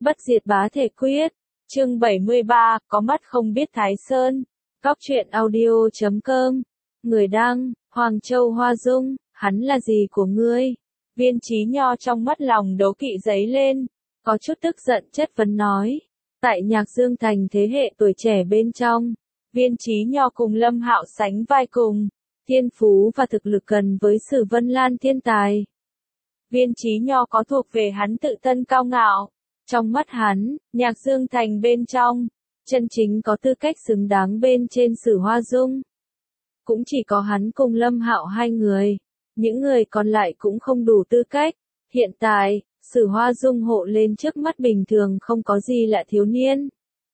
Bất diệt bá thể quyết. Chương 73, có mắt không biết Thái Sơn. Góc truyện audio.com. Người đăng, Hoàng Châu Hoa Dung, hắn là gì của ngươi? Viên Chí Nho trong mắt lòng đố kỵ dấy lên, có chút tức giận chất vấn nói. Tại Nhạc Dương Thành thế hệ tuổi trẻ bên trong, Viên Chí Nho cùng Lâm Hạo sánh vai cùng, thiên phú và thực lực gần với Sử Vân Lan thiên tài. Viên Chí Nho có thuộc về hắn tự thân cao ngạo. Trong mắt hắn, Nhạc Dương Thành bên trong, chân chính có tư cách xứng đáng bên trên Sử Hoa Dung. Cũng chỉ có hắn cùng Lâm Hạo hai người, những người còn lại cũng không đủ tư cách. Hiện tại, Sử Hoa Dung hộ lên trước mắt bình thường không có gì lạ thiếu niên.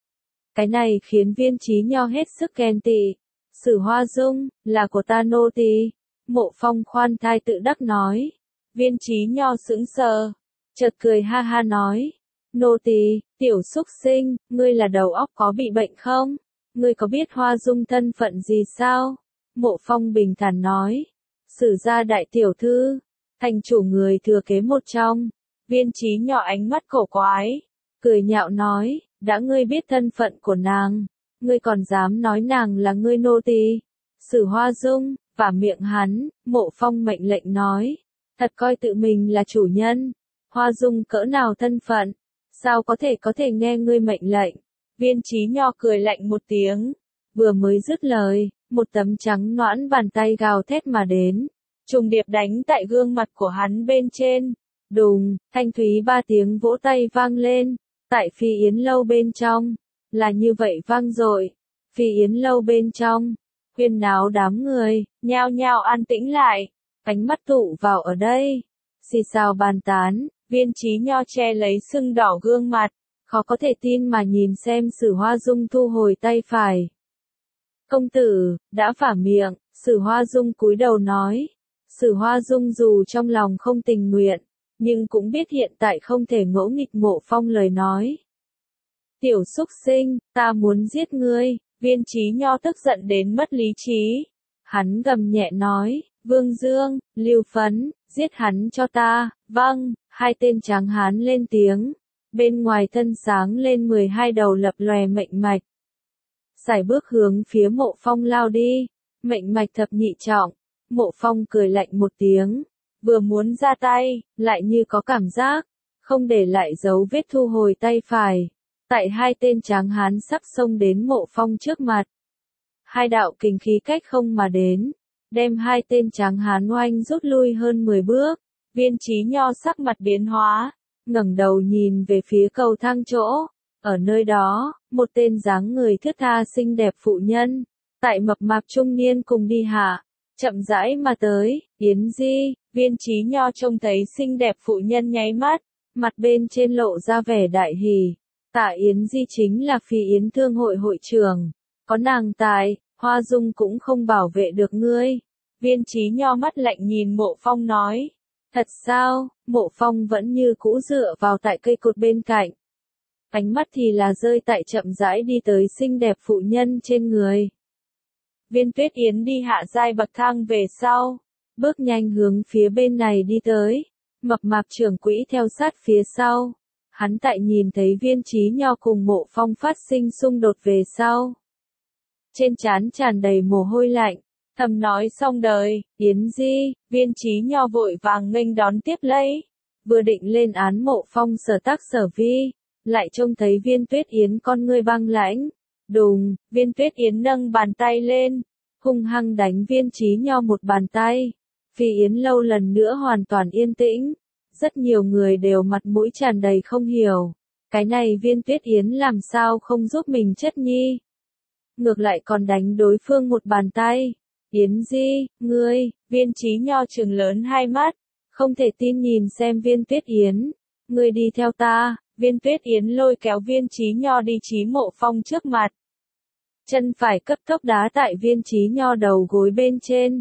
Cái này khiến Viên Chí Nho hết sức ghen tị. Sử Hoa Dung, là của ta nô tỳ. Mộ Phong khoan thai tự đắc nói. Viên Chí Nho sững sờ, chợt cười ha ha nói. Nô tỳ, tiểu xúc sinh, ngươi là đầu óc có bị bệnh không? Ngươi có biết Hoa Dung thân phận gì sao? Mộ Phong bình thản nói. Sử gia đại tiểu thư, thành chủ người thừa kế một trong. Viên Chí Nho ánh mắt cổ quái, cười nhạo nói, đã ngươi biết thân phận của nàng, ngươi còn dám nói nàng là ngươi nô tỳ? Sử Hoa Dung, vả miệng hắn, Mộ Phong mệnh lệnh nói, thật coi tự mình là chủ nhân. Hoa Dung cỡ nào thân phận, sao có thể nghe ngươi mệnh lệnh? Viên Chí Nho cười lạnh một tiếng, vừa mới dứt lời, một tấm trắng nõn bàn tay gào thét mà đến, trùng điệp đánh tại gương mặt của hắn bên trên. Đùng, thanh thúy ba tiếng vỗ tay vang lên, tại Phi Yến lâu bên trong, là như vậy vang dội. Phi Yến lâu bên trong, huyên náo đám người, nhao nhao an tĩnh lại, ánh mắt tụ vào ở đây, xì xào bàn tán. Viên Chí Nho che lấy sưng đỏ gương mặt, khó có thể tin mà nhìn xem Sử Hoa Dung thu hồi tay phải. Công tử, đã vả miệng, Sử Hoa Dung cúi đầu nói. Sử Hoa Dung dù trong lòng không tình nguyện, nhưng cũng biết hiện tại không thể ngỗ nghịch Mộ Phong lời nói. Tiểu xúc sinh, ta muốn giết ngươi. Viên Chí Nho tức giận đến mất lý trí. Hắn gầm nhẹ nói, Vương Dương, Lưu Phấn, giết hắn cho ta. Vâng. Hai tên tráng hán lên tiếng, bên ngoài thân sáng lên 12 đầu lập lòe mệnh mạch. Sải bước hướng phía Mộ Phong lao đi, mệnh mạch thập nhị trọng. Mộ Phong cười lạnh một tiếng, vừa muốn ra tay, lại như có cảm giác, không để lại dấu vết thu hồi tay phải. Tại hai tên tráng hán sắp xông đến Mộ Phong trước mặt. Hai đạo kình khí cách không mà đến, đem hai tên tráng hán oanh rút lui hơn 10 bước. Viên Chí Nho sắc mặt biến hóa, ngẩng đầu nhìn về phía cầu thang chỗ. Ở nơi đó, một tên dáng người thướt tha xinh đẹp phụ nhân, tại mập mạp trung niên cùng đi hạ, chậm rãi mà tới. Yến Di. Viên Chí Nho trông thấy xinh đẹp phụ nhân nháy mắt, mặt bên trên lộ ra vẻ đại hỉ. Tạ Yến Di chính là Phi Yến Thương hội hội trưởng, có nàng tại, Hoa Dung cũng không bảo vệ được ngươi. Viên Chí Nho mắt lạnh nhìn Mộ Phong nói. Thật sao? Mộ Phong vẫn như cũ dựa vào tại cây cột bên cạnh. Ánh mắt thì là rơi tại chậm rãi đi tới xinh đẹp phụ nhân trên người. Viên Tuyết Yến đi hạ giai bậc thang về sau, bước nhanh hướng phía bên này đi tới. Mập mạp trưởng quỹ theo sát phía sau. Hắn tại nhìn thấy Viên Chí Nho cùng Mộ Phong phát sinh xung đột về sau. Trên trán tràn đầy mồ hôi lạnh. Thầm nói xong đời, Yến Di. Viên Chí Nho vội vàng nghênh đón tiếp lấy. Vừa định lên án Mộ Phong sở tác sở vi, lại trông thấy Viên Tuyết Yến con ngươi băng lãnh. Đùng, Viên Tuyết Yến nâng bàn tay lên, hung hăng đánh Viên Chí Nho một bàn tay. Phi Yến lâu lần nữa hoàn toàn yên tĩnh. Rất nhiều người đều mặt mũi tràn đầy không hiểu. Cái này Viên Tuyết Yến làm sao không giúp mình chất nhi. Ngược lại còn đánh đối phương một bàn tay. Yến Di, ngươi. Viên Chí Nho trừng lớn hai mắt, không thể tin nhìn xem Viên Tuyết Yến. Ngươi đi theo ta. Viên Tuyết Yến lôi kéo Viên Chí Nho đi chí Mộ Phong trước mặt. Chân phải cấp tốc đá tại Viên Chí Nho đầu gối bên trên.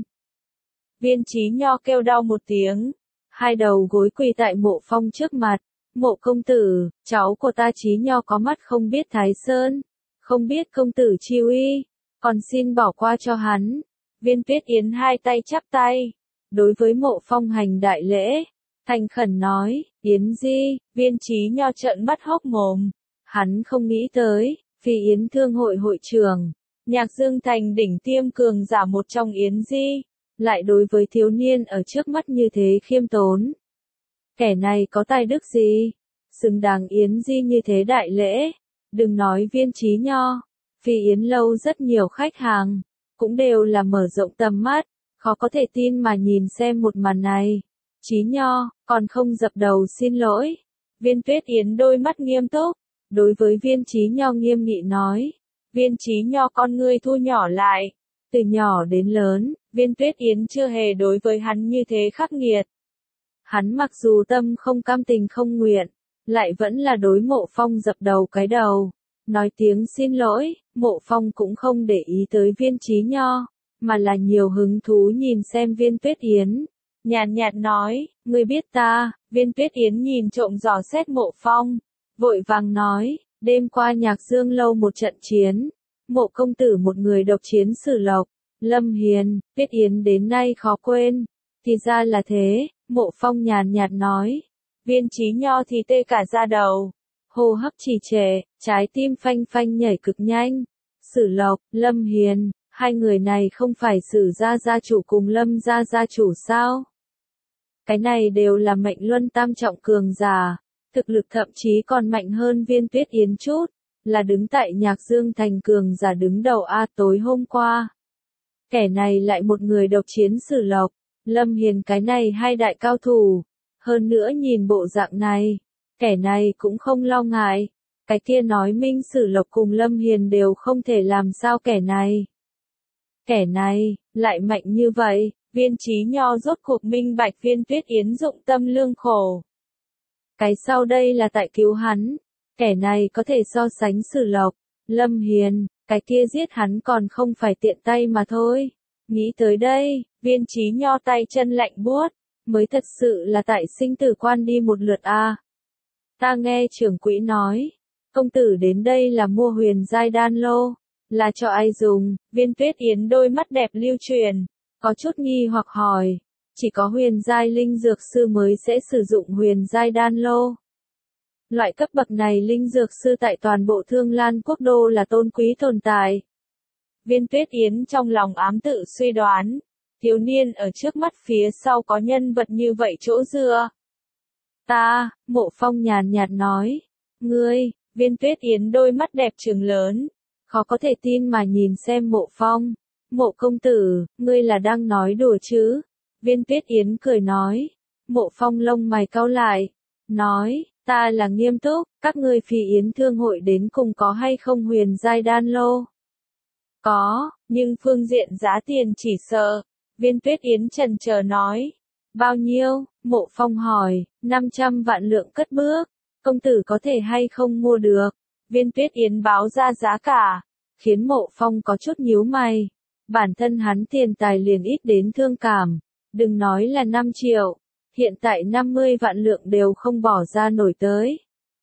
Viên Chí Nho kêu đau một tiếng, hai đầu gối quỳ tại Mộ Phong trước mặt. Mộ công tử, cháu của ta Chí Nho có mắt không biết Thái Sơn, không biết công tử chi uy, còn xin bỏ qua cho hắn. Viên Tuyết Yến hai tay chắp tay, đối với Mộ Phong hành đại lễ. thành khẩn nói, Yến Di, Viên Chí Nho trợn mắt hốc mồm. Hắn không nghĩ tới, Phi Yến Thương hội hội trưởng, Nhạc Dương Thành đỉnh tiêm cường giả một trong Yến Di, lại đối với thiếu niên ở trước mắt như thế khiêm tốn. Kẻ này có tài đức gì? Xứng đáng Yến Di như thế đại lễ. Đừng nói Viên Chí Nho, Phi Yến lâu rất nhiều khách hàng, cũng đều là mở rộng tầm mắt, khó có thể tin mà nhìn xem một màn này. Chí Nho, còn không dập đầu xin lỗi. Viên Tuyết Yến đôi mắt nghiêm túc, đối với Viên Chí Nho nghiêm nghị nói. Viên Chí Nho con ngươi thu nhỏ lại. Từ nhỏ đến lớn, Viên Tuyết Yến chưa hề đối với hắn như thế khắc nghiệt. Hắn mặc dù tâm không cam tình không nguyện, lại vẫn là đối Mộ Phong dập đầu cái đầu. Nói tiếng xin lỗi, Mộ Phong cũng không để ý tới Viên Chí Nho, mà là nhiều hứng thú nhìn xem Viên Tuyết Yến. Nhàn nhạt nói, ngươi biết ta. Viên Tuyết Yến nhìn trộm dò xét Mộ Phong, vội vàng nói, đêm qua Nhạc Dương lâu một trận chiến, Mộ công tử một người độc chiến Sử Lộc, Lâm Hiền, Tuyết Yến đến nay khó quên. Thì ra là thế, Mộ Phong nhàn nhạt nói. Viên Chí Nho thì tê cả da đầu, hô hấp trì trệ, trái tim phanh phanh nhảy cực nhanh. Sử Lộc, Lâm Hiền, hai người này không phải Sử gia gia chủ cùng Lâm gia gia chủ sao? Cái này đều là mệnh luân tam trọng cường giả, thực lực thậm chí còn mạnh hơn Viên Tuyết Yến chút, là đứng tại Nhạc Dương thành cường giả đứng đầu A. Tối hôm qua. Kẻ này lại một người độc chiến Sử Lộc, Lâm Hiền, cái này hai đại cao thủ. Hơn nữa nhìn bộ dạng này, kẻ này cũng không lo ngại. Cái kia nói minh Sử Lộc cùng Lâm Hiền đều không thể làm sao kẻ này. Kẻ này, lại mạnh như vậy, Viên Chí Nho rốt cuộc minh bạch Viên Tuyết Yến dụng tâm lương khổ. Cái sau đây là tại cứu hắn, kẻ này có thể so sánh Sử Lộc, Lâm Hiền, cái kia giết hắn còn không phải tiện tay mà thôi. Nghĩ tới đây, Viên Chí Nho tay chân lạnh buốt, mới thật sự là tại sinh tử quan đi một lượt a. Ta nghe trưởng quỹ nói, công tử đến đây là mua huyền giai đan lô, là cho ai dùng? Viên Tuyết Yến đôi mắt đẹp lưu truyền, có chút nghi hoặc hỏi, chỉ có huyền giai linh dược sư mới sẽ sử dụng huyền giai đan lô. Loại cấp bậc này linh dược sư tại toàn bộ Thương Lan quốc đô là tôn quý tồn tại. Viên Tuyết Yến trong lòng ám tự suy đoán, thiếu niên ở trước mắt phía sau có nhân vật như vậy chỗ dựa. Ta, Mộ Phong nhàn nhạt nói, ngươi. Viên Tuyết Yến đôi mắt đẹp trừng lớn, khó có thể tin mà nhìn xem Mộ Phong. Mộ công tử, ngươi là đang nói đùa chứ? Viên Tuyết Yến cười nói. Mộ Phong lông mày cau lại, nói, ta là nghiêm túc, các ngươi Phi Yến thương hội đến cùng có hay không huyền giai đan lô? Có, nhưng phương diện giá tiền chỉ sợ. Viên Tuyết Yến chần chờ nói. Bao nhiêu? Mộ Phong hỏi. 500 vạn lượng cất bước. Công tử có thể hay không mua được? Viên Tuyết Yến báo ra giá cả, khiến Mộ Phong có chút nhíu mày. Bản thân hắn tiền tài liền ít đến thương cảm, đừng nói là 5 triệu, hiện tại 50 vạn lượng đều không bỏ ra nổi tới.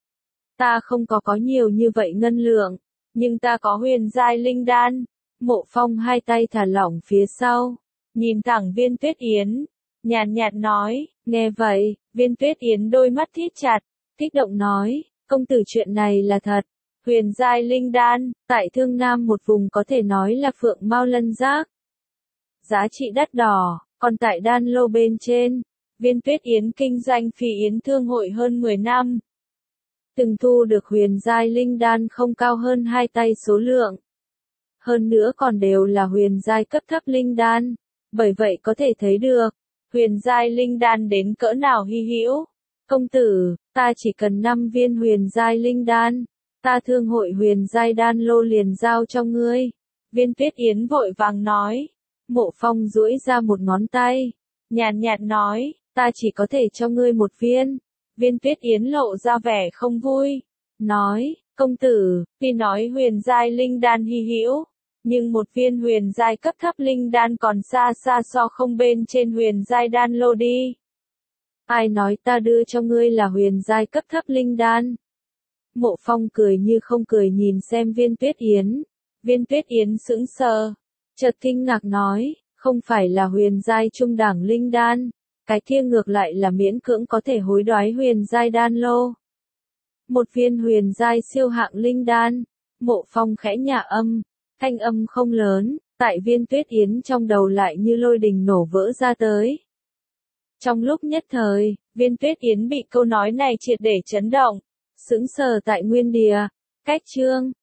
Ta không có nhiều như vậy ngân lượng, nhưng ta có huyền giai linh đan. Mộ Phong hai tay thả lỏng phía sau, nhìn thẳng Viên Tuyết Yến, nhàn nhạt nói. Nghe vậy, Viên Tuyết Yến đôi mắt thít chặt, kích động nói, công tử chuyện này là thật. Huyền giai linh đan, tại Thương Nam một vùng có thể nói là phượng mao lân giác. Giá trị đắt đỏ, còn tại đan lô bên trên, Viên Tuyết Yến kinh doanh Phi Yến thương hội hơn 10 năm. Từng thu được huyền giai linh đan không cao hơn 2 tay số lượng. Hơn nữa còn đều là huyền giai cấp thấp linh đan, bởi vậy có thể thấy được, huyền giai linh đan đến cỡ nào hy hữu. Công tử, ta chỉ cần 5 viên huyền giai linh đan, ta thương hội huyền giai đan lô liền giao cho ngươi. Viên Tuyết Yến vội vàng nói. Mộ Phong duỗi ra một ngón tay, nhàn nhạt nói, ta chỉ có thể cho ngươi một viên. Viên Tuyết Yến lộ ra vẻ không vui, nói, công tử, tuy nói huyền giai linh đan hy hữu, nhưng một viên huyền giai cấp thấp linh đan còn xa xa so không bên trên huyền giai đan lô đi. Ai nói ta đưa cho ngươi là huyền giai cấp thấp linh đan? Mộ Phong cười như không cười nhìn xem Viên Tuyết Yến. Viên Tuyết Yến sững sờ, chợt kinh ngạc nói, không phải là huyền giai trung đẳng linh đan, Cái kia ngược lại là miễn cưỡng có thể hối đoái huyền giai đan lô. Một viên huyền giai siêu hạng linh đan. Mộ Phong khẽ nhả âm, thanh âm không lớn, tại Viên Tuyết Yến trong đầu lại như lôi đình nổ vỡ ra tới. Trong lúc nhất thời, Viên Tuyết Yến bị câu nói này triệt để chấn động, sững sờ tại nguyên địa. Cách chương